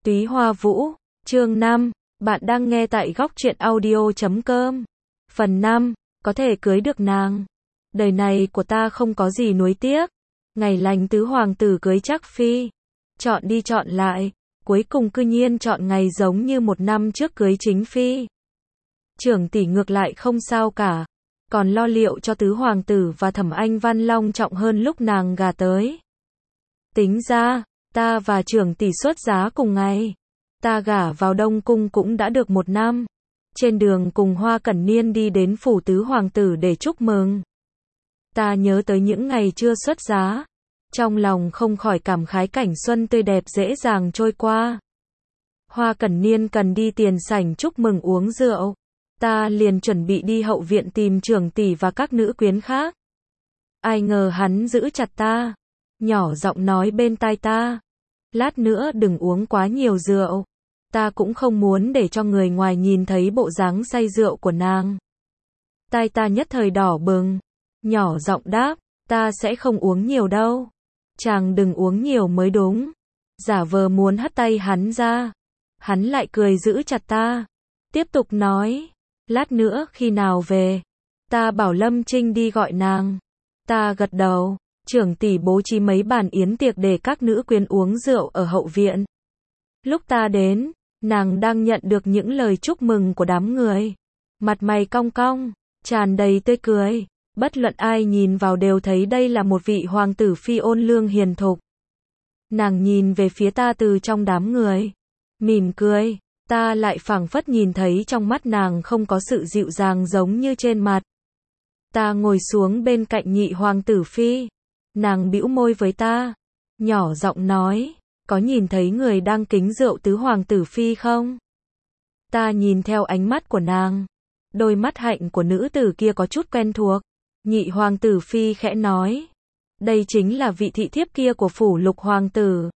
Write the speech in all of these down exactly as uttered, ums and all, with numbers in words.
Túy Hoa Vũ, chương năm, bạn đang nghe tại góc truyện audio chấm com. Phần năm, có thể cưới được nàng. Đời này của ta không có gì nuối tiếc. Ngày lành tứ hoàng tử cưới Trác Phi. Chọn đi chọn lại, cuối cùng cư nhiên chọn ngày giống như một năm trước cưới chính Phi. Trưởng tỷ ngược lại không sao cả, còn lo liệu cho tứ hoàng tử và Thẩm Anh Văn long trọng hơn lúc nàng gả tới. Tính ra, ta và trưởng tỷ xuất giá cùng ngày. Ta gả vào Đông Cung cũng đã được một năm. Trên đường cùng Hoa Cẩn Niên đi đến phủ tứ hoàng tử để chúc mừng. Ta nhớ tới những ngày chưa xuất giá. Trong lòng không khỏi cảm khái cảnh xuân tươi đẹp dễ dàng trôi qua. Hoa Cẩn Niên cần đi tiền sảnh chúc mừng uống rượu. Ta liền chuẩn bị đi hậu viện tìm trưởng tỷ và các nữ quyến khác. Ai ngờ hắn giữ chặt ta, nhỏ giọng nói bên tai ta, lát nữa đừng uống quá nhiều rượu. Ta cũng không muốn để cho người ngoài nhìn thấy bộ dáng say rượu của nàng. Tai ta nhất thời đỏ bừng, nhỏ giọng đáp, ta sẽ không uống nhiều đâu. Chàng đừng uống nhiều mới đúng. Giả vờ muốn hất tay hắn ra. Hắn lại cười giữ chặt ta, tiếp tục nói, lát nữa khi nào về, ta bảo Lâm Trinh đi gọi nàng. Ta gật đầu. Trưởng tỷ bố trí mấy bàn yến tiệc để các nữ quyến uống rượu ở hậu viện. Lúc ta đến, nàng đang nhận được những lời chúc mừng của đám người. Mặt mày cong cong, tràn đầy tươi cười. Bất luận ai nhìn vào đều thấy đây là một vị hoàng tử phi ôn lương hiền thục. Nàng nhìn về phía ta từ trong đám người, mỉm cười. Ta lại phảng phất nhìn thấy trong mắt nàng không có sự dịu dàng giống như trên mặt. Ta ngồi xuống bên cạnh nhị hoàng tử phi. Nàng bĩu môi với ta, nhỏ giọng nói, có nhìn thấy người đang kính rượu tứ hoàng tử phi không? Ta nhìn theo ánh mắt của nàng, đôi mắt hạnh của nữ tử kia có chút quen thuộc. Nhị hoàng tử phi khẽ nói, đây chính là vị thị thiếp kia của phủ Lục hoàng tử.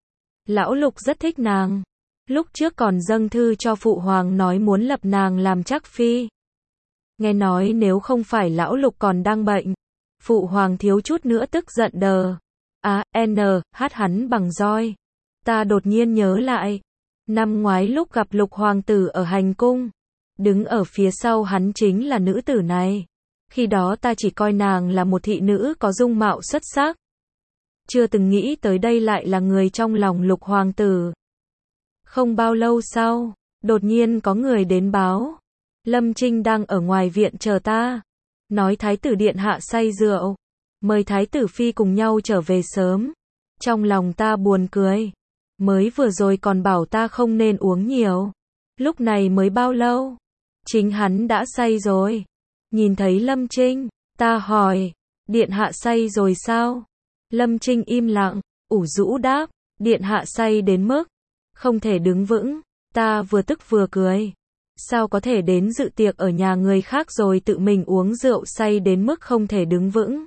Lão Lục rất thích nàng, lúc trước còn dâng thư cho phụ hoàng nói muốn lập nàng làm Trác Phi. Nghe nói nếu không phải lão Lục còn đang bệnh, phụ hoàng thiếu chút nữa tức giận đờ. À, N, hát hắn bằng roi. Ta đột nhiên nhớ lại. Năm ngoái lúc gặp Lục hoàng tử ở hành cung, đứng ở phía sau hắn chính là nữ tử này. Khi đó ta chỉ coi nàng là một thị nữ có dung mạo xuất sắc. Chưa từng nghĩ tới đây lại là người trong lòng Lục hoàng tử. Không bao lâu sau, đột nhiên có người đến báo. Lâm Trinh đang ở ngoài viện chờ ta. Nói thái tử điện hạ say rượu, mời thái tử phi cùng nhau trở về sớm. Trong lòng ta buồn cười, mới vừa rồi còn bảo ta không nên uống nhiều, lúc này mới bao lâu, chính hắn đã say rồi. Nhìn thấy Lâm Trinh, ta hỏi, điện hạ say rồi sao? Lâm Trinh im lặng, ủ rũ đáp, điện hạ say đến mức không thể đứng vững. Ta vừa tức vừa cười. Sao có thể đến dự tiệc ở nhà người khác rồi tự mình uống rượu say đến mức không thể đứng vững.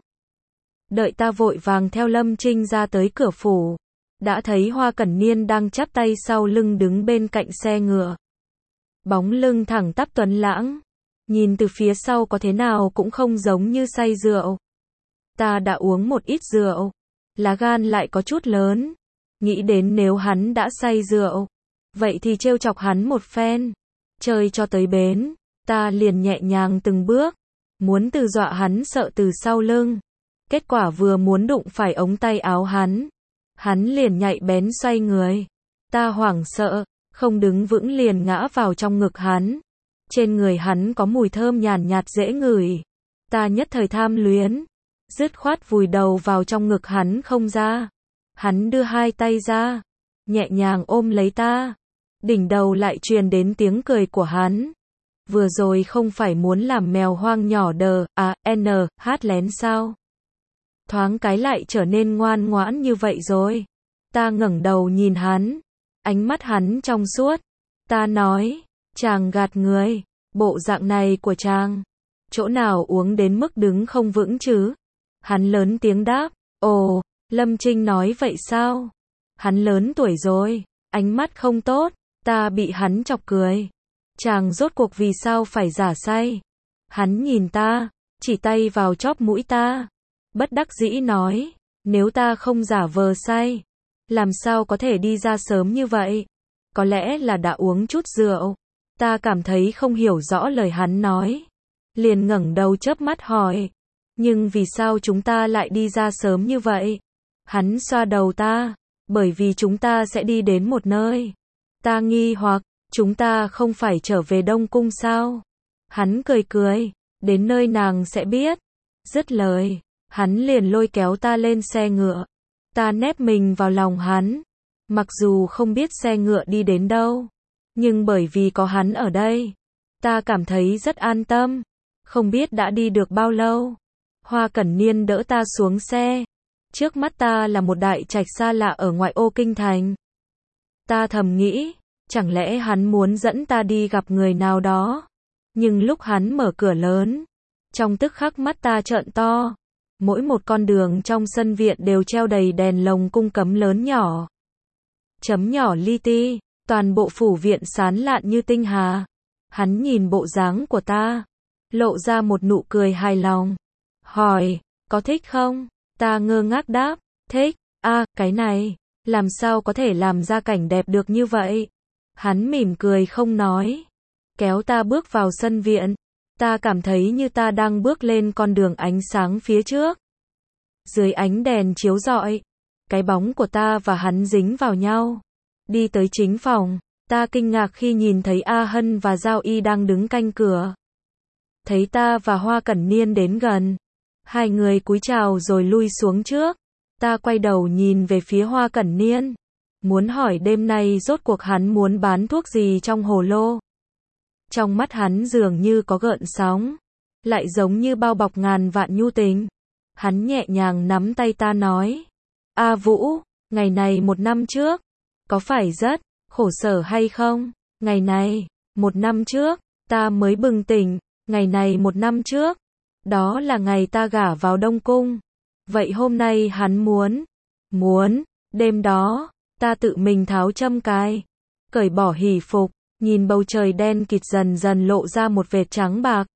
Đợi ta vội vàng theo Lâm Trinh ra tới cửa phủ, đã thấy Hoa Cẩn Niên đang chắp tay sau lưng đứng bên cạnh xe ngựa. Bóng lưng thẳng tắp tuấn lãng, nhìn từ phía sau có thế nào cũng không giống như say rượu. Ta đã uống một ít rượu, lá gan lại có chút lớn, nghĩ đến nếu hắn đã say rượu, vậy thì trêu chọc hắn một phen. Chơi cho tới bến, ta liền nhẹ nhàng từng bước, muốn từ dọa hắn sợ từ sau lưng. Kết quả vừa muốn đụng phải ống tay áo hắn, hắn liền nhạy bén xoay người. Ta hoảng sợ, không đứng vững liền ngã vào trong ngực hắn. Trên người hắn có mùi thơm nhàn nhạt dễ ngửi. Ta nhất thời tham luyến, dứt khoát vùi đầu vào trong ngực hắn không ra. Hắn đưa hai tay ra, nhẹ nhàng ôm lấy ta. Đỉnh đầu lại truyền đến tiếng cười của hắn. Vừa rồi không phải muốn làm mèo hoang nhỏ đờ, à, N, hát lén sao? Thoáng cái lại trở nên ngoan ngoãn như vậy rồi. Ta ngẩng đầu nhìn hắn. Ánh mắt hắn trong suốt. Ta nói, chàng gạt người. Bộ dạng này của chàng, chỗ nào uống đến mức đứng không vững chứ? Hắn lớn tiếng đáp, ồ, Lâm Trinh nói vậy sao? Hắn lớn tuổi rồi, ánh mắt không tốt. Ta bị hắn chọc cười. Chàng rốt cuộc vì sao phải giả say? Hắn nhìn ta, chỉ tay vào chóp mũi ta. Bất đắc dĩ nói, nếu ta không giả vờ say, làm sao có thể đi ra sớm như vậy? có lẽ là đã uống chút rượu. Ta cảm thấy không hiểu rõ lời hắn nói. Liền ngẩng đầu chớp mắt hỏi. Nhưng vì sao chúng ta lại đi ra sớm như vậy? Hắn xoa đầu ta. Bởi vì chúng ta sẽ đi đến một nơi. Ta nghi hoặc, chúng ta không phải trở về Đông Cung sao? Hắn cười cười. Đến nơi nàng sẽ biết. Dứt lời, hắn liền lôi kéo ta lên xe ngựa. Ta nép mình vào lòng hắn. Mặc dù không biết xe ngựa đi đến đâu, nhưng bởi vì có hắn ở đây, ta cảm thấy rất an tâm. Không biết đã đi được bao lâu, Hoa Cẩn Niên đỡ ta xuống xe. Trước mắt ta là một đại trạch xa lạ ở ngoại ô kinh thành. Ta thầm nghĩ, chẳng lẽ hắn muốn dẫn ta đi gặp người nào đó? Nhưng lúc hắn mở cửa lớn, trong tức khắc mắt ta trợn to. Mỗi một con đường trong sân viện đều treo đầy đèn lồng cung cấm lớn nhỏ. Chấm nhỏ li ti, toàn bộ phủ viện sáng lạn như tinh hà. Hắn nhìn bộ dáng của ta, lộ ra một nụ cười hài lòng. Hỏi, có thích không? Ta ngơ ngác đáp, thích. À, cái này, làm sao có thể làm ra cảnh đẹp được như vậy? Hắn mỉm cười không nói, kéo ta bước vào sân viện. Ta cảm thấy như ta đang bước lên con đường ánh sáng phía trước. Dưới ánh đèn chiếu rọi, cái bóng của ta và hắn dính vào nhau. Đi tới chính phòng, ta kinh ngạc khi nhìn thấy A Hân và Giao Y đang đứng canh cửa. Thấy ta và Hoa Cẩn Niên đến gần, hai người cúi chào rồi lui xuống trước. Ta quay đầu nhìn về phía Hoa Cẩn Niên, muốn hỏi đêm nay rốt cuộc hắn muốn bán thuốc gì trong hồ lô. Trong mắt hắn dường như có gợn sóng, lại giống như bao bọc ngàn vạn nhu tình. Hắn nhẹ nhàng nắm tay ta nói, A Vũ, ngày này một năm trước, có phải rất khổ sở hay không? Ngày này, một năm trước, ta mới bừng tỉnh. Ngày này một năm trước, đó là ngày ta gả vào Đông Cung. Vậy hôm nay hắn muốn, muốn, đêm đó, ta tự mình tháo châm cài, cởi bỏ hỷ phục, nhìn bầu trời đen kịt dần dần lộ ra một vệt trắng bạc.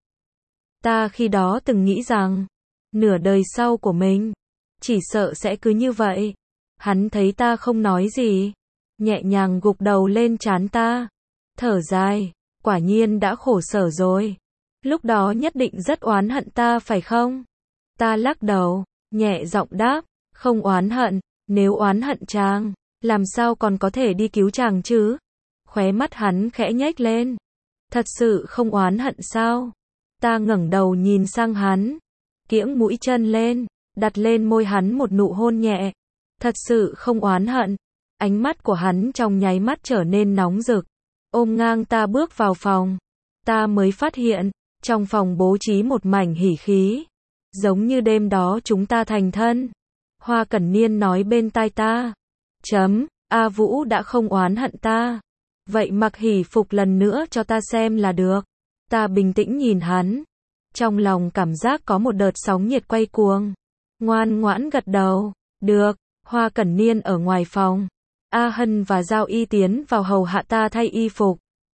Ta khi đó từng nghĩ rằng, nửa đời sau của mình, chỉ sợ sẽ cứ như vậy. Hắn thấy ta không nói gì, nhẹ nhàng gục đầu lên trán ta, thở dài, quả nhiên đã khổ sở rồi. Lúc đó nhất định rất oán hận ta phải không? Ta lắc đầu, nhẹ giọng đáp, không oán hận, nếu oán hận chàng, làm sao còn có thể đi cứu chàng chứ? Khóe mắt hắn khẽ nhếch lên. Thật sự không oán hận sao? Ta ngẩng đầu nhìn sang hắn, kiễng mũi chân lên, đặt lên môi hắn một nụ hôn nhẹ. Thật sự không oán hận. Ánh mắt của hắn trong nháy mắt trở nên nóng rực, ôm ngang ta bước vào phòng. Ta mới phát hiện, trong phòng bố trí một mảnh hỉ khí, giống như đêm đó chúng ta thành thân. Hoa Cẩn Niên nói bên tai ta, chấm, A Vũ đã không oán hận ta. Vậy mặc hỷ phục lần nữa cho ta xem là được. Ta bình tĩnh nhìn hắn, trong lòng cảm giác có một đợt sóng nhiệt quay cuồng. Ngoan ngoãn gật đầu, được. Hoa Cẩn Niên ở ngoài phòng, A Hân và Giao Y tiến vào hầu hạ ta thay y phục.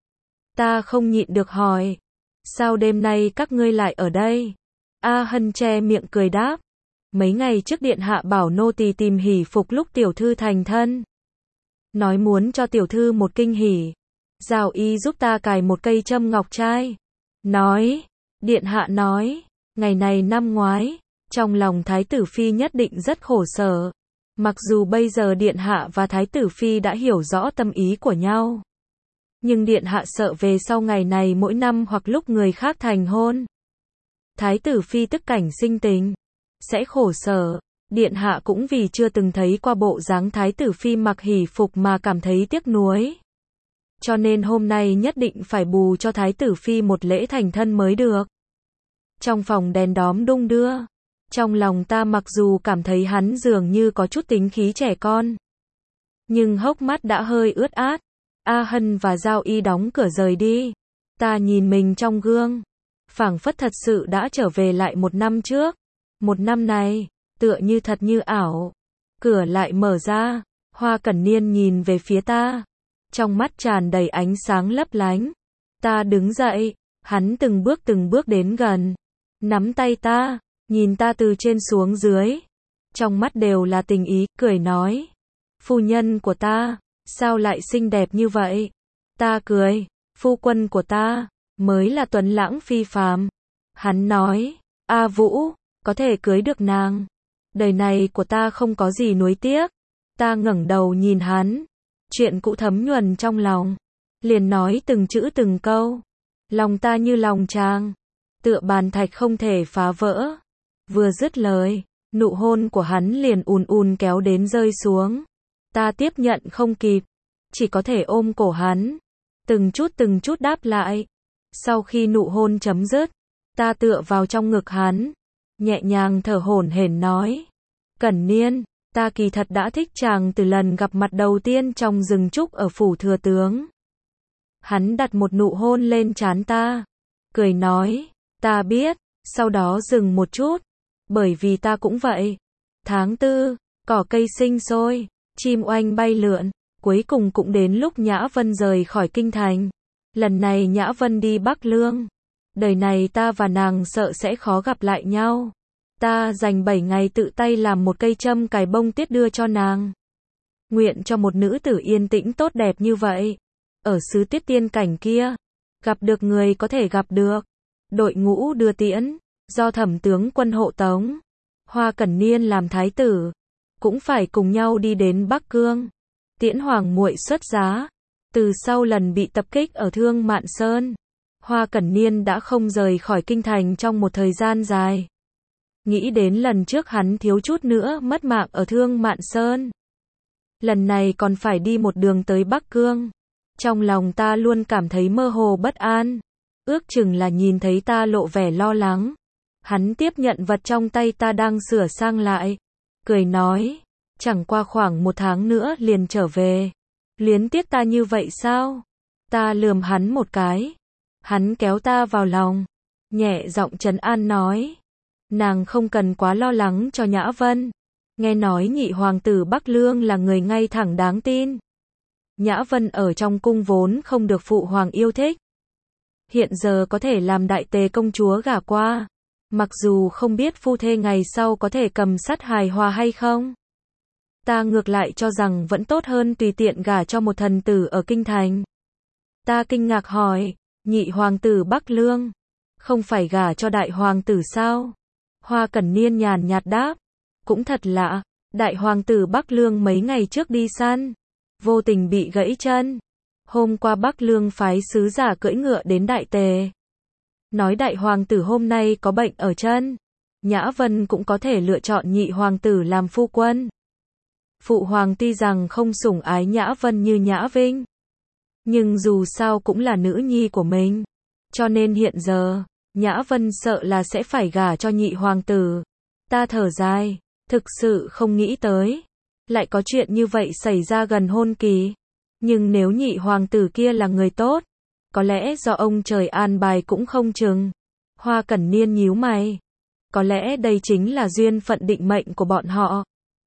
Ta không nhịn được hỏi, sao đêm nay các ngươi lại ở đây? A Hân che miệng cười đáp, mấy ngày trước điện hạ bảo nô tỳ tìm hỷ phục lúc tiểu thư thành thân, nói muốn cho tiểu thư một kinh hỉ. Giao Y giúp ta cài một cây châm ngọc trai, nói, điện hạ nói, ngày này năm ngoái, trong lòng thái tử phi nhất định rất khổ sở. Mặc dù bây giờ điện hạ và thái tử phi đã hiểu rõ tâm ý của nhau, nhưng điện hạ sợ về sau ngày này mỗi năm hoặc lúc người khác thành hôn, thái tử phi tức cảnh sinh tình, sẽ khổ sở. Điện hạ cũng vì chưa từng thấy qua bộ dáng thái tử phi mặc hỷ phục mà cảm thấy tiếc nuối. Cho nên hôm nay nhất định phải bù cho thái tử phi một lễ thành thân mới được. Trong phòng đèn đóm đung đưa. Trong lòng ta mặc dù cảm thấy hắn dường như có chút tính khí trẻ con, nhưng hốc mắt đã hơi ướt át. A Hân và Giao Y đóng cửa rời đi. Ta nhìn mình trong gương, phảng phất thật sự đã trở về lại một năm trước. Một năm này, tựa như thật như ảo. Cửa lại mở ra, Hoa Cẩn Niên nhìn về phía ta, trong mắt tràn đầy ánh sáng lấp lánh. Ta đứng dậy, hắn từng bước từng bước đến gần, nắm tay ta, nhìn ta từ trên xuống dưới, trong mắt đều là tình ý, cười nói, phu nhân của ta, sao lại xinh đẹp như vậy? Ta cười, phu quân của ta, mới là tuấn lãng phi phàm. Hắn nói, A Vũ, có thể cưới được nàng. Đời này của ta không có gì nuối tiếc. Ta ngẩng đầu nhìn hắn, chuyện cũ thấm nhuần trong lòng, liền nói từng chữ từng câu. Lòng ta như lòng trang, tựa bàn thạch không thể phá vỡ. Vừa dứt lời, nụ hôn của hắn liền ùn ùn kéo đến rơi xuống. Ta tiếp nhận không kịp, chỉ có thể ôm cổ hắn, từng chút từng chút đáp lại. Sau khi nụ hôn chấm dứt, ta tựa vào trong ngực hắn, nhẹ nhàng thở hổn hển nói, Cẩn Niên, ta kỳ thật đã thích chàng từ lần gặp mặt đầu tiên trong rừng trúc ở phủ thừa tướng. Hắn đặt một nụ hôn lên trán ta, cười nói, ta biết, sau đó dừng một chút, bởi vì ta cũng vậy. Tháng tư, cỏ cây sinh sôi, chim oanh bay lượn, cuối cùng cũng đến lúc Nhã Vân rời khỏi kinh thành. Lần này Nhã Vân đi Bắc Lương. Đời này ta và nàng sợ sẽ khó gặp lại nhau. Ta dành bảy ngày tự tay làm một cây châm cài bông tuyết đưa cho nàng. Nguyện cho một nữ tử yên tĩnh tốt đẹp như vậy. Ở xứ Tuyết Tiên cảnh kia, gặp được người có thể gặp được. Đội ngũ đưa tiễn, do Thẩm tướng quân hộ tống. Hoa Cẩn Niên làm thái tử, cũng phải cùng nhau đi đến Bắc Cương. Tiễn hoàng muội xuất giá. Từ sau lần bị tập kích ở Thương Mạn Sơn, Hoa Cẩn Niên đã không rời khỏi kinh thành trong một thời gian dài. Nghĩ đến lần trước hắn thiếu chút nữa mất mạng ở Thương Mạn Sơn. Lần này còn phải đi một đường tới Bắc Cương. Trong lòng ta luôn cảm thấy mơ hồ bất an. Ước chừng là nhìn thấy ta lộ vẻ lo lắng. Hắn tiếp nhận vật trong tay ta đang sửa sang lại. Cười nói, chẳng qua khoảng một tháng nữa liền trở về. Luyến tiếc ta như vậy sao? Ta lườm hắn một cái. Hắn kéo ta vào lòng, nhẹ giọng trấn an nói, nàng không cần quá lo lắng cho Nhã Vân. Nghe nói nhị hoàng tử Bắc Lương là người ngay thẳng đáng tin. Nhã Vân ở trong cung vốn không được phụ hoàng yêu thích. Hiện giờ có thể làm đại tề công chúa gả qua. Mặc dù không biết phu thê ngày sau có thể cầm sắt hài hòa hay không. Ta ngược lại cho rằng vẫn tốt hơn tùy tiện gả cho một thần tử ở kinh thành. Ta kinh ngạc hỏi, nhị hoàng tử Bắc Lương, không phải gả cho đại hoàng tử sao? Hoa Cẩn Niên nhàn nhạt đáp, cũng thật lạ, đại hoàng tử Bắc Lương mấy ngày trước đi săn, vô tình bị gãy chân. Hôm qua Bắc Lương phái sứ giả cưỡi ngựa đến đại tề. Nói đại hoàng tử hôm nay có bệnh ở chân. Nhã Vân cũng có thể lựa chọn nhị hoàng tử làm phu quân. Phụ hoàng tuy rằng không sủng ái Nhã Vân như Nhã Vinh, nhưng dù sao cũng là nữ nhi của mình. Cho nên hiện giờ, Nhã Vân sợ là sẽ phải gả cho nhị hoàng tử. Ta thở dài, thực sự không nghĩ tới. Lại có chuyện như vậy xảy ra gần hôn kỳ. Nhưng nếu nhị hoàng tử kia là người tốt, có lẽ do ông trời an bài cũng không chừng. Hoa Cẩn Niên nhíu mày. Có lẽ đây chính là duyên phận định mệnh của bọn họ.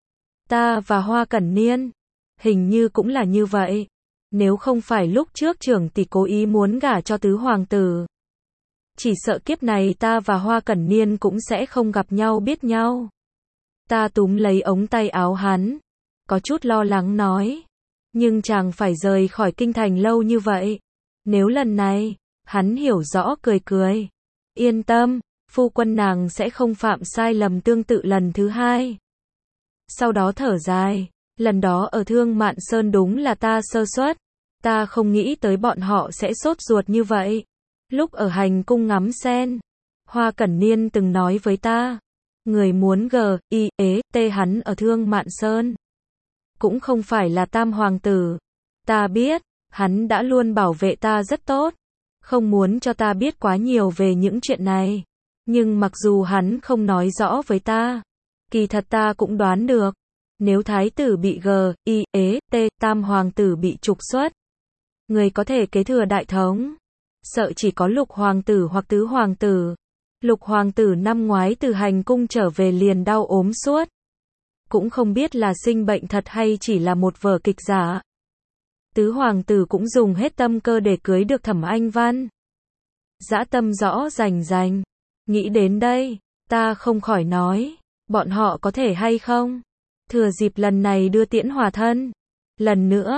Ta và Hoa Cẩn Niên, hình như cũng là như vậy. Nếu không phải lúc trước trưởng tỷ cố ý muốn gả cho tứ hoàng tử, chỉ sợ kiếp này ta và Hoa Cẩn Niên cũng sẽ không gặp nhau biết nhau. Ta túm lấy ống tay áo hắn, có chút lo lắng nói, nhưng chàng phải rời khỏi kinh thành lâu như vậy. Nếu lần này, hắn hiểu rõ cười cười. Yên tâm, phu quân nàng sẽ không phạm sai lầm tương tự lần thứ hai. Sau đó thở dài, lần đó ở Thương Mạn Sơn đúng là ta sơ suất. Ta không nghĩ tới bọn họ sẽ sốt ruột như vậy. Lúc ở hành cung ngắm sen, Hoa Cẩn Niên từng nói với ta, người muốn gờ, y, ế, tê hắn ở Thương Mạn Sơn. Cũng không phải là tam hoàng tử. Ta biết, hắn đã luôn bảo vệ ta rất tốt. Không muốn cho ta biết quá nhiều về những chuyện này. Nhưng mặc dù hắn không nói rõ với ta, kỳ thật ta cũng đoán được. Nếu thái tử bị gờ, y, ế, tê, tam hoàng tử bị trục xuất, người có thể kế thừa đại thống, sợ chỉ có lục hoàng tử hoặc tứ hoàng tử. Lục hoàng tử năm ngoái từ hành cung trở về liền đau ốm suốt. Cũng không biết là sinh bệnh thật hay chỉ là một vở kịch giả. Tứ hoàng tử cũng dùng hết tâm cơ để cưới được Thẩm Anh Văn. Dã tâm rõ rành rành. Nghĩ đến đây, ta không khỏi nói, bọn họ có thể hay không thừa dịp lần này đưa tiễn hòa thân. Lần nữa,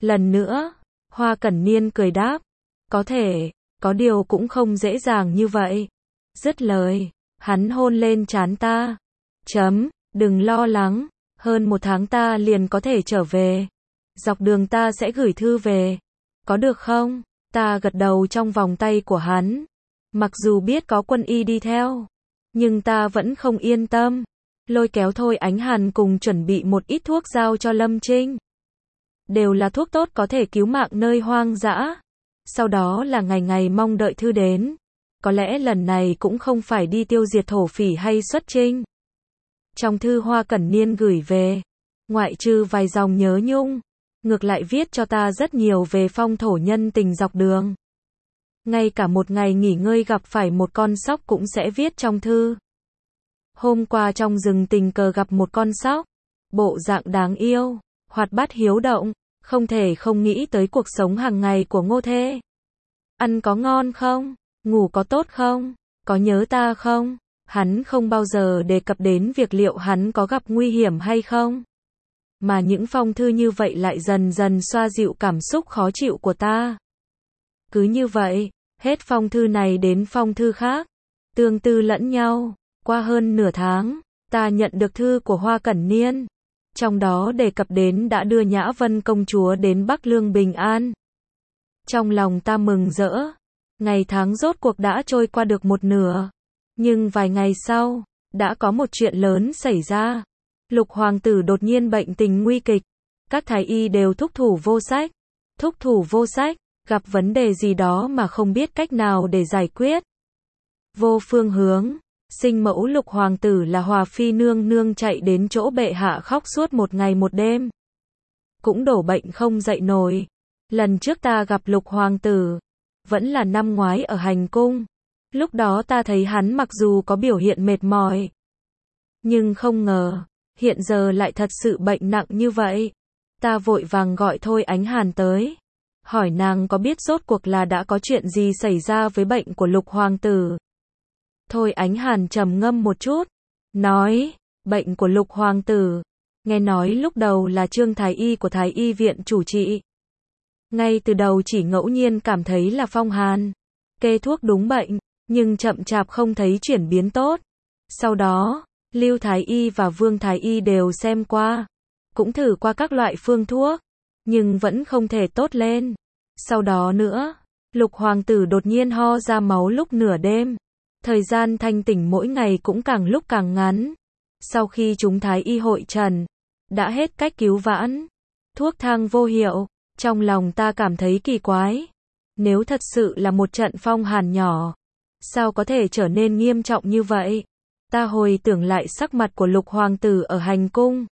Lần nữa, Hoa Cẩn Niên cười đáp, có thể, có điều cũng không dễ dàng như vậy. Dứt lời, hắn hôn lên trán ta. Chấm, đừng lo lắng, hơn một tháng ta liền có thể trở về. Dọc đường ta sẽ gửi thư về. Có được không? Ta gật đầu trong vòng tay của hắn. Mặc dù biết có quân y đi theo, nhưng ta vẫn không yên tâm. Lôi kéo Thôi Ánh Hàn cùng chuẩn bị một ít thuốc giao cho Lâm Trinh. Đều là thuốc tốt có thể cứu mạng nơi hoang dã. Sau đó là ngày ngày mong đợi thư đến. Có lẽ lần này cũng không phải đi tiêu diệt thổ phỉ hay xuất chinh. Trong thư Hoa Cẩn Niên gửi về, ngoại trừ vài dòng nhớ nhung, ngược lại viết cho ta rất nhiều về phong thổ nhân tình dọc đường. Ngay cả một ngày nghỉ ngơi gặp phải một con sóc cũng sẽ viết trong thư. Hôm qua trong rừng tình cờ gặp một con sóc, bộ dạng đáng yêu, hoạt bát hiếu động, không thể không nghĩ tới cuộc sống hàng ngày của Ngô Thê. Ăn có ngon không? Ngủ có tốt không? Có nhớ ta không? Hắn không bao giờ đề cập đến việc liệu hắn có gặp nguy hiểm hay không. Mà những phong thư như vậy lại dần dần xoa dịu cảm xúc khó chịu của ta. Cứ như vậy, hết phong thư này đến phong thư khác, tương tư lẫn nhau. Qua hơn nửa tháng, ta nhận được thư của Hoa Cẩn Niên. Trong đó đề cập đến đã đưa Nhã Vân công chúa đến Bắc Lương bình an. Trong lòng ta mừng rỡ. Ngày tháng rốt cuộc đã trôi qua được một nửa. Nhưng vài ngày sau, đã có một chuyện lớn xảy ra. Lục hoàng tử đột nhiên bệnh tình nguy kịch. Các thái y đều thúc thủ vô sách. Thúc thủ vô sách, gặp vấn đề gì đó mà không biết cách nào để giải quyết. Vô phương hướng. Sinh mẫu Lục hoàng tử là Hòa Phi nương nương chạy đến chỗ bệ hạ khóc suốt một ngày một đêm. Cũng đổ bệnh không dậy nổi. Lần trước ta gặp Lục hoàng tử, vẫn là năm ngoái ở hành cung. Lúc đó ta thấy hắn mặc dù có biểu hiện mệt mỏi, nhưng không ngờ, hiện giờ lại thật sự bệnh nặng như vậy. Ta vội vàng gọi Thôi Ánh Hàn tới, hỏi nàng có biết rốt cuộc là đã có chuyện gì xảy ra với bệnh của Lục hoàng tử. Thôi Ánh Hàn trầm ngâm một chút, nói, bệnh của Lục hoàng tử, nghe nói lúc đầu là Trương thái y của Thái y viện chủ trị. Ngay từ đầu chỉ ngẫu nhiên cảm thấy là phong hàn, kê thuốc đúng bệnh, nhưng chậm chạp không thấy chuyển biến tốt. Sau đó, Lưu Thái y và Vương Thái y đều xem qua, cũng thử qua các loại phương thuốc, nhưng vẫn không thể tốt lên. Sau đó nữa, Lục hoàng tử đột nhiên ho ra máu lúc nửa đêm. Thời gian thanh tỉnh mỗi ngày cũng càng lúc càng ngắn. Sau khi chúng Thái y hội trần, đã hết cách cứu vãn. Thuốc thang vô hiệu, trong lòng ta cảm thấy kỳ quái. Nếu thật sự là một trận phong hàn nhỏ, sao có thể trở nên nghiêm trọng như vậy? Ta hồi tưởng lại sắc mặt của Lục hoàng tử ở hành cung.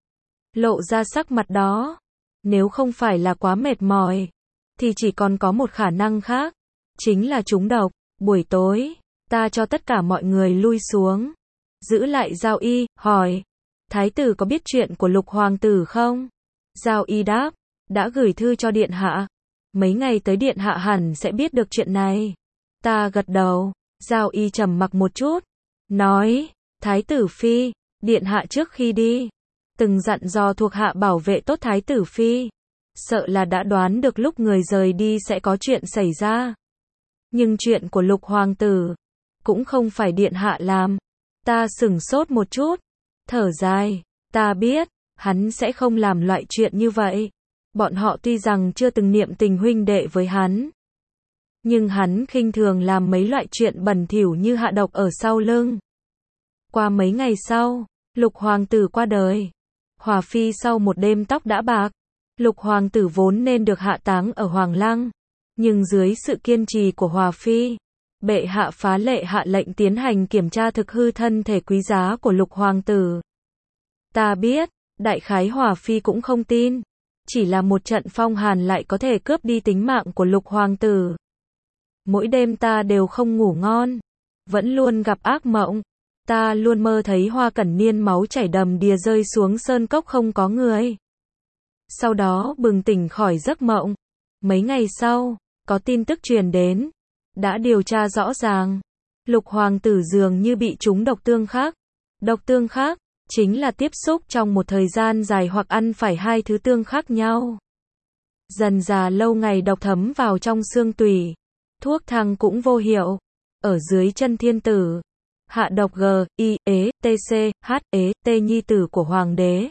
Lộ ra sắc mặt đó, nếu không phải là quá mệt mỏi, thì chỉ còn có một khả năng khác, chính là trúng độc. Buổi tối, ta cho tất cả mọi người lui xuống, giữ lại Giao Y, hỏi, thái tử có biết chuyện của Lục hoàng tử không? Giao Y đáp, đã gửi thư cho điện hạ, mấy ngày tới điện hạ hẳn sẽ biết được chuyện này. Ta gật đầu. Giao Y trầm mặc một chút, nói, thái tử phi, điện hạ trước khi đi, từng dặn dò thuộc hạ bảo vệ tốt thái tử phi, sợ là đã đoán được lúc người rời đi sẽ có chuyện xảy ra. Nhưng chuyện của Lục hoàng tử, cũng không phải điện hạ làm. Ta sửng sốt một chút, thở dài, ta biết, hắn sẽ không làm loại chuyện như vậy. Bọn họ tuy rằng chưa từng niệm tình huynh đệ với hắn, nhưng hắn khinh thường làm mấy loại chuyện bẩn thỉu như hạ độc ở sau lưng. Qua mấy ngày sau, Lục hoàng tử qua đời. Hòa Phi sau một đêm tóc đã bạc. Lục hoàng tử vốn nên được hạ táng ở Hoàng Lăng, nhưng dưới sự kiên trì của Hòa Phi, bệ hạ phá lệ hạ lệnh tiến hành kiểm tra thực hư thân thể quý giá của Lục hoàng tử. Ta biết, đại khái Hòa Phi cũng không tin, chỉ là một trận phong hàn lại có thể cướp đi tính mạng của Lục hoàng tử. Mỗi đêm ta đều không ngủ ngon, vẫn luôn gặp ác mộng. Ta luôn mơ thấy Hoa Cẩn Niên máu chảy đầm đìa rơi xuống sơn cốc không có người. Sau đó bừng tỉnh khỏi giấc mộng. Mấy ngày sau, có tin tức truyền đến, đã điều tra rõ ràng, Lục hoàng tử dường như bị trúng độc tương khắc. Độc tương khắc chính là tiếp xúc trong một thời gian dài hoặc ăn phải hai thứ tương khác nhau. Dần dà lâu ngày độc thấm vào trong xương tủy. Thuốc thang cũng vô hiệu. Ở dưới chân thiên tử. Hạ độc G, I, ế, T, C, H, ế, T nhi tử của hoàng đế.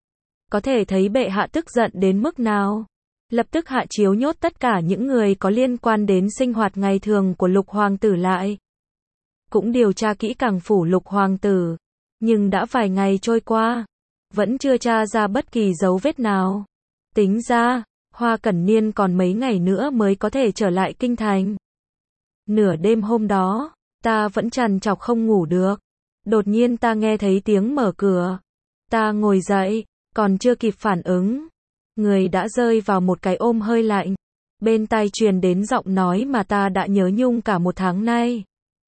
Có thể thấy bệ hạ tức giận đến mức nào. Lập tức hạ chiếu nhốt tất cả những người có liên quan đến sinh hoạt ngày thường của lục hoàng tử lại. Cũng điều tra kỹ càng phủ lục hoàng tử. Nhưng đã vài ngày trôi qua. Vẫn chưa tra ra bất kỳ dấu vết nào. Tính ra, Hoa Cẩn Niên còn mấy ngày nữa mới có thể trở lại kinh thành. Nửa đêm hôm đó, ta vẫn trằn trọc không ngủ được. Đột nhiên ta nghe thấy tiếng mở cửa. Ta ngồi dậy, còn chưa kịp phản ứng. Người đã rơi vào một cái ôm hơi lạnh. Bên tai truyền đến giọng nói mà ta đã nhớ nhung cả một tháng nay.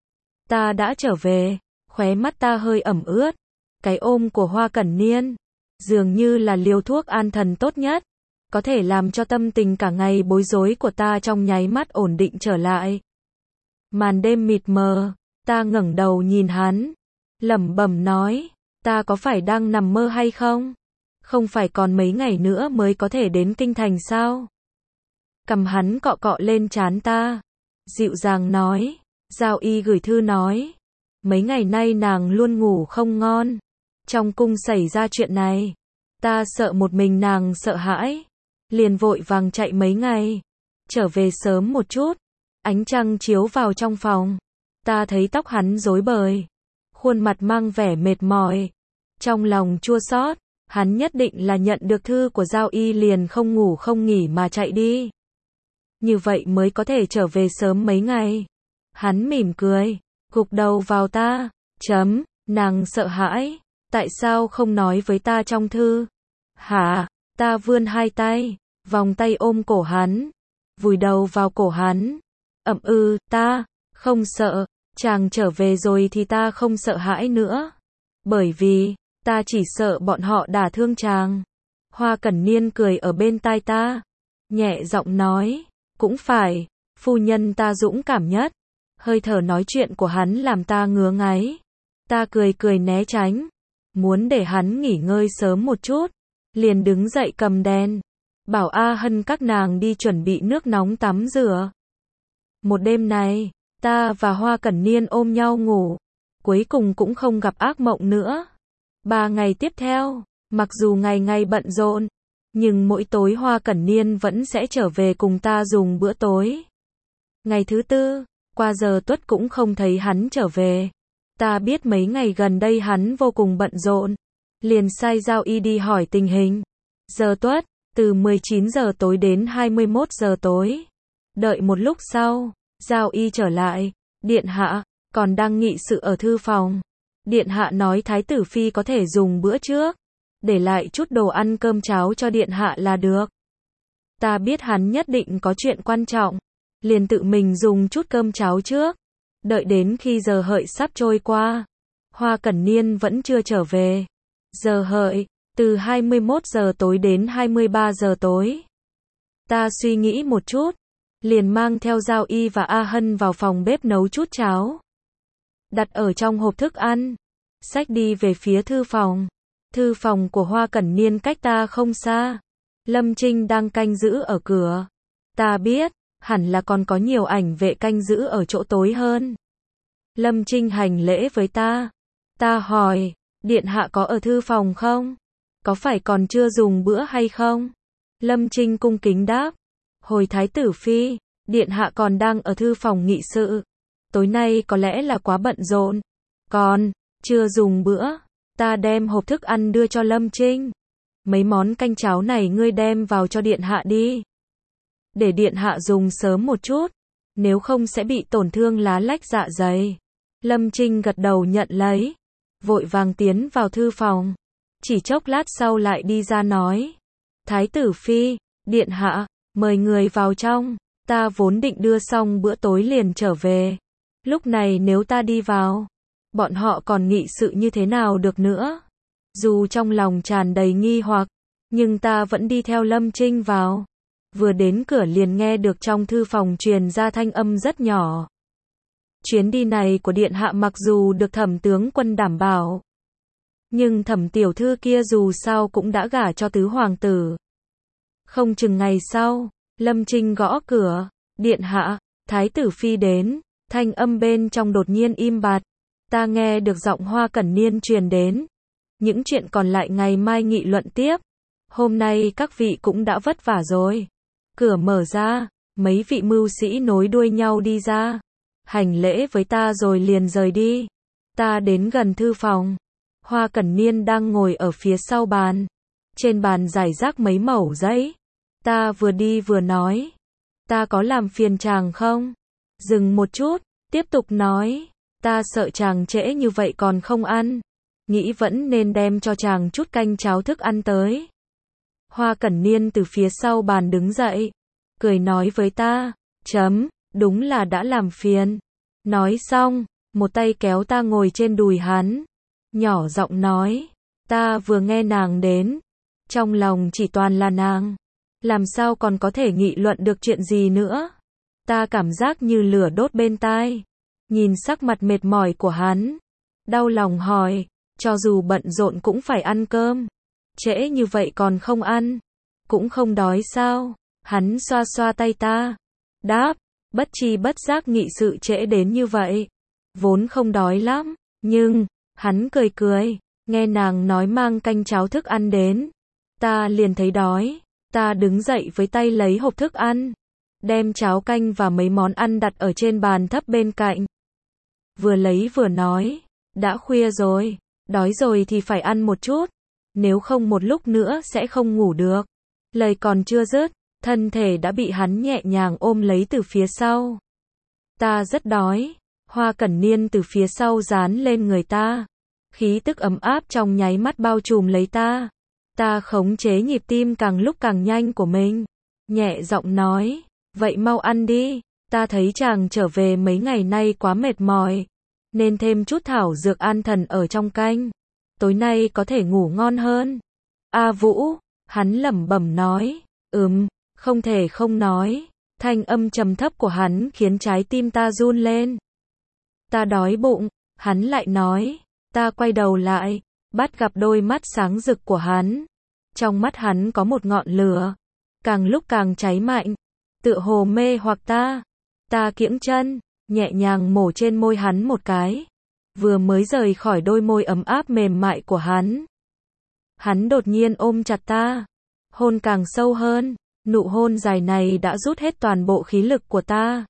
Ta đã trở về, khóe mắt ta hơi ẩm ướt. Cái ôm của Hoa Cẩn Niên, dường như là liều thuốc an thần tốt nhất. Có thể làm cho tâm tình cả ngày bối rối của ta trong nháy mắt ổn định trở lại. Màn đêm mịt mờ, ta ngẩng đầu nhìn hắn. Lẩm bẩm nói, ta có phải đang nằm mơ hay không? Không phải còn mấy ngày nữa mới có thể đến kinh thành sao? Cầm hắn cọ cọ lên trán ta. Dịu dàng nói, Giao Y gửi thư nói. Mấy ngày nay nàng luôn ngủ không ngon. Trong cung xảy ra chuyện này. Ta sợ một mình nàng sợ hãi. Liền vội vàng chạy mấy ngày. Trở về sớm một chút. Ánh trăng chiếu vào trong phòng. Ta thấy tóc hắn rối bời. Khuôn mặt mang vẻ mệt mỏi. Trong lòng chua xót. Hắn nhất định là nhận được thư của Giao Y liền không ngủ không nghỉ mà chạy đi. Như vậy mới có thể trở về sớm mấy ngày. Hắn mỉm cười. Gục đầu vào ta. Chấm, nàng sợ hãi. Tại sao không nói với ta trong thư? Hả? Ta vươn hai tay. Vòng tay ôm cổ hắn. Vùi đầu vào cổ hắn. Ậm ư, ta, không sợ. Chàng trở về rồi thì ta không sợ hãi nữa. Bởi vì, ta chỉ sợ bọn họ đả thương chàng. Hoa Cẩn Niên cười ở bên tai ta. Nhẹ giọng nói. Cũng phải, phu nhân ta dũng cảm nhất. Hơi thở nói chuyện của hắn làm ta ngứa ngáy. Ta cười cười né tránh. Muốn để hắn nghỉ ngơi sớm một chút. Liền đứng dậy cầm đèn. Bảo A Hân các nàng đi chuẩn bị nước nóng tắm rửa. Một đêm này, ta và Hoa Cẩn Niên ôm nhau ngủ. Cuối cùng cũng không gặp ác mộng nữa. Ba ngày tiếp theo, mặc dù ngày ngày bận rộn, nhưng mỗi tối Hoa Cẩn Niên vẫn sẽ trở về cùng ta dùng bữa tối. Ngày thứ tư, qua giờ tuất cũng không thấy hắn trở về. Ta biết mấy ngày gần đây hắn vô cùng bận rộn. Liền sai Giao Y đi hỏi tình hình. Giờ tuất, từ mười chín giờ tối đến hai mươi mốt giờ tối. Đợi một lúc sau, Giao Y trở lại. Điện hạ, còn đang nghị sự ở thư phòng. Điện hạ nói Thái tử Phi có thể dùng bữa trước. Để lại chút đồ ăn cơm cháo cho điện hạ là được. Ta biết hắn nhất định có chuyện quan trọng. Liền tự mình dùng chút cơm cháo trước. Đợi đến khi giờ hợi sắp trôi qua. Hoa Cẩn Niên vẫn chưa trở về. Giờ hợi, từ hai mươi mốt giờ tối đến hai mươi ba giờ tối. Ta suy nghĩ một chút. Liền mang theo Giao Y và A Hân vào phòng bếp nấu chút cháo. Đặt ở trong hộp thức ăn. Xách đi về phía thư phòng. Thư phòng của Hoa Cẩn Niên cách ta không xa. Lâm Trinh đang canh giữ ở cửa. Ta biết, hẳn là còn có nhiều ảnh vệ canh giữ ở chỗ tối hơn. Lâm Trinh hành lễ với ta. Ta hỏi, điện hạ có ở thư phòng không? Có phải còn chưa dùng bữa hay không? Lâm Trinh cung kính đáp. Hồi Thái tử Phi, điện hạ còn đang ở thư phòng nghị sự. Tối nay có lẽ là quá bận rộn. Còn, chưa dùng bữa. Ta đem hộp thức ăn đưa cho Lâm Trinh. Mấy món canh cháo này ngươi đem vào cho điện hạ đi. Để điện hạ dùng sớm một chút. Nếu không sẽ bị tổn thương lá lách dạ dày. Lâm Trinh gật đầu nhận lấy. Vội vàng tiến vào thư phòng. Chỉ chốc lát sau lại đi ra nói. Thái tử Phi, điện hạ, mời người vào trong. Ta vốn định đưa xong bữa tối liền trở về. Lúc này nếu ta đi vào, bọn họ còn nghị sự như thế nào được nữa. Dù trong lòng tràn đầy nghi hoặc, nhưng ta vẫn đi theo Lâm Trinh vào. Vừa đến cửa liền nghe được trong thư phòng truyền ra thanh âm rất nhỏ. Chuyến đi này của điện hạ mặc dù được Thẩm tướng quân đảm bảo, nhưng Thẩm tiểu thư kia dù sao cũng đã gả cho tứ hoàng tử. Không chừng ngày sau, Lâm Trinh gõ cửa, điện hạ, thái tử phi đến, thanh âm bên trong đột nhiên im bặt. Ta nghe được giọng Hoa Cẩn Niên truyền đến. Những chuyện còn lại ngày mai nghị luận tiếp. Hôm nay các vị cũng đã vất vả rồi. Cửa mở ra, mấy vị mưu sĩ nối đuôi nhau đi ra. Hành lễ với ta rồi liền rời đi. Ta đến gần thư phòng. Hoa Cẩn Niên đang ngồi ở phía sau bàn. Trên bàn rải rác mấy mẩu giấy. Ta vừa đi vừa nói. Ta có làm phiền chàng không? Dừng một chút, tiếp tục nói. Ta sợ chàng trễ như vậy còn không ăn. Nghĩ vẫn nên đem cho chàng chút canh cháo thức ăn tới. Hoa Cẩn Niên từ phía sau bàn đứng dậy. Cười nói với ta. Chấm, đúng là đã làm phiền. Nói xong, một tay kéo ta ngồi trên đùi hắn. Nhỏ giọng nói. Ta vừa nghe nàng đến. Trong lòng chỉ toàn là nàng. Làm sao còn có thể nghị luận được chuyện gì nữa. Ta cảm giác như lửa đốt bên tai. Nhìn sắc mặt mệt mỏi của hắn. Đau lòng hỏi. Cho dù bận rộn cũng phải ăn cơm. Trễ như vậy còn không ăn. Cũng không đói sao. Hắn xoa xoa tay ta. Đáp. Bất chi bất giác nghị sự trễ đến như vậy. Vốn không đói lắm. Nhưng, hắn cười cười. Nghe nàng nói mang canh cháo thức ăn đến. Ta liền thấy đói. Ta đứng dậy với tay lấy hộp thức ăn. Đem cháo canh và mấy món ăn đặt ở trên bàn thấp bên cạnh. Vừa lấy vừa nói. Đã khuya rồi. Đói rồi thì phải ăn một chút. Nếu không một lúc nữa sẽ không ngủ được. Lời còn chưa dứt. Thân thể đã bị hắn nhẹ nhàng ôm lấy từ phía sau. Ta rất đói. Hoa Cẩn Niên từ phía sau dán lên người ta. Khí tức ấm áp trong nháy mắt bao trùm lấy ta. Ta khống chế nhịp tim càng lúc càng nhanh của mình. Nhẹ giọng nói. Vậy mau ăn đi. Ta thấy chàng trở về mấy ngày nay quá mệt mỏi. Nên thêm chút thảo dược an thần ở trong canh. Tối nay có thể ngủ ngon hơn. A Vũ. Hắn lẩm bẩm nói. Ừm. Không thể không nói. Thanh âm trầm thấp của hắn khiến trái tim ta run lên. Ta đói bụng. Hắn lại nói. Ta quay đầu lại. Bắt gặp đôi mắt sáng rực của hắn. Trong mắt hắn có một ngọn lửa. Càng lúc càng cháy mạnh. Tựa hồ mê hoặc ta. Ta kiễng chân. Nhẹ nhàng mổ trên môi hắn một cái. Vừa mới rời khỏi đôi môi ấm áp mềm mại của hắn. Hắn đột nhiên ôm chặt ta. Hôn càng sâu hơn. Nụ hôn dài này đã rút hết toàn bộ khí lực của ta.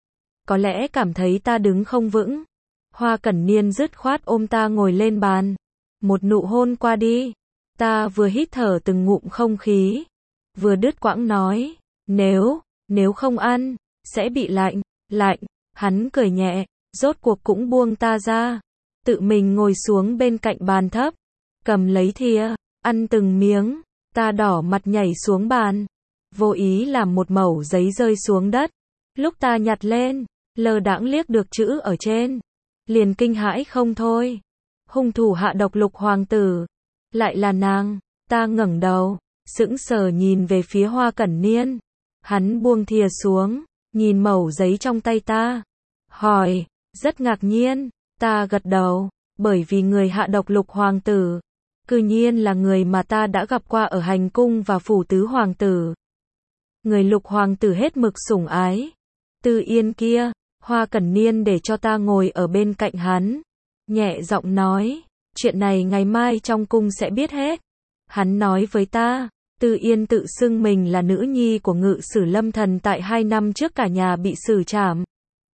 Có lẽ cảm thấy ta đứng không vững. Hoa Cẩn Niên dứt khoát ôm ta ngồi lên bàn. Một nụ hôn qua đi. Ta vừa hít thở từng ngụm không khí. Vừa đứt quãng nói. Nếu, nếu không ăn, sẽ bị lạnh, lạnh. Hắn cười nhẹ, rốt cuộc cũng buông ta ra. Tự mình ngồi xuống bên cạnh bàn thấp. Cầm lấy thìa, ăn từng miếng. Ta đỏ mặt nhảy xuống bàn. Vô ý làm một mẩu giấy rơi xuống đất. Lúc ta nhặt lên, lơ đãng liếc được chữ ở trên. Liền kinh hãi không thôi. Hung thủ hạ độc Lục hoàng tử. Lại là nàng. Ta ngẩng đầu, sững sờ nhìn về phía Hoa Cẩn Niên. Hắn buông thìa xuống, nhìn mẩu giấy trong tay ta. Hỏi, rất ngạc nhiên. Ta gật đầu, bởi vì người hạ độc Lục hoàng tử. Cư nhiên là người mà ta đã gặp qua ở hành cung và phủ tứ hoàng tử. Người Lục hoàng tử hết mực sủng ái. Tư Yên kia. Hoa Cẩn Niên để cho ta ngồi ở bên cạnh hắn. Nhẹ giọng nói. Chuyện này ngày mai trong cung sẽ biết hết. Hắn nói với ta. Tư Yên tự xưng mình là nữ nhi của ngự sử Lâm Thần tại hai năm trước cả nhà bị xử trảm.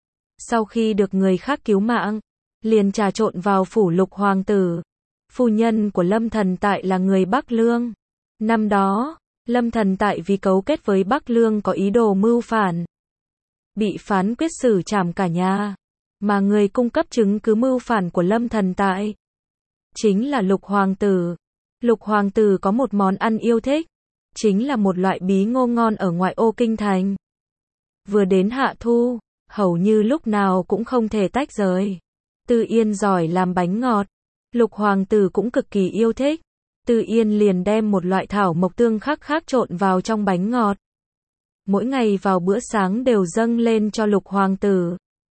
Sau khi được người khác cứu mạng. Liền trà trộn vào phủ Lục hoàng tử. Phu nhân của Lâm Thần tại là người Bắc Lương. Năm đó, Lâm Thần tại vì cấu kết với Bắc Lương có ý đồ mưu phản. Bị phán quyết xử trảm cả nhà. Mà người cung cấp chứng cứ mưu phản của Lâm Thần tại chính là Lục hoàng tử. Lục hoàng tử có một món ăn yêu thích. Chính là một loại bí ngô ngon ở ngoại ô kinh thành. Vừa đến hạ thu, hầu như lúc nào cũng không thể tách rời. Tư Yên giỏi làm bánh ngọt. Lục hoàng tử cũng cực kỳ yêu thích. Tư Yên liền đem một loại thảo mộc tương khắc khác trộn vào trong bánh ngọt. Mỗi ngày vào bữa sáng đều dâng lên cho Lục hoàng tử.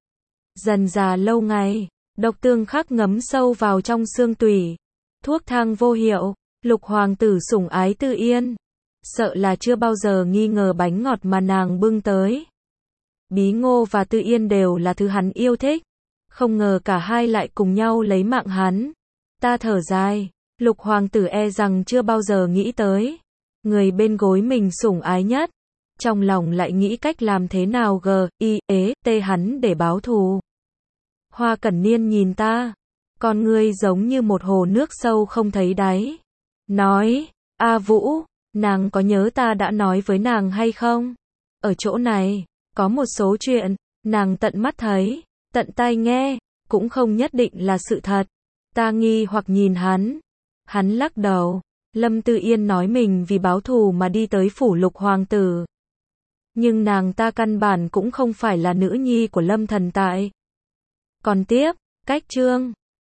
Dần dà lâu ngày, độc tương khắc ngấm sâu vào trong xương tủy. Thuốc thang vô hiệu, Lục hoàng tử sủng ái Tư Yên. sợ là chưa bao giờ nghi ngờ bánh ngọt mà nàng bưng tới. Bí ngô và Tư Yên đều là thứ hắn yêu thích. Không ngờ cả hai lại cùng nhau lấy mạng hắn. Ta thở dài, Lục hoàng tử e rằng chưa bao giờ nghĩ tới. Người bên gối mình sủng ái nhất. Trong lòng lại nghĩ cách làm thế nào g, i, ế, tê hắn để báo thù. Hoa Cẩn Niên nhìn ta. Con ngươi giống như một hồ nước sâu không thấy đáy. Nói, A Vũ, nàng có nhớ ta đã nói với nàng hay không? Ở chỗ này, có một số chuyện, nàng tận mắt thấy, tận tai nghe, cũng không nhất định là sự thật. Ta nghi hoặc nhìn hắn. Hắn lắc đầu. Lâm Tư Yên nói mình vì báo thù mà đi tới phủ Lục hoàng tử. Nhưng nàng ta căn bản cũng không phải là nữ nhi của Lâm thần tại. Còn tiếp, cách chương